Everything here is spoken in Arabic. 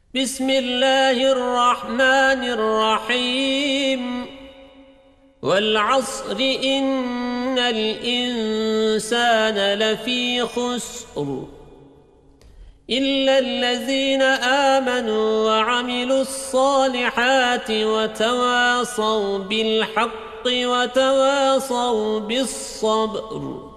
بسم الله الرحمن الرحيم والعصر إن الإنسان لفي خسر إلا الذين آمنوا وعملوا الصالحات وتواصوا بالحق وتواصوا بالصبر.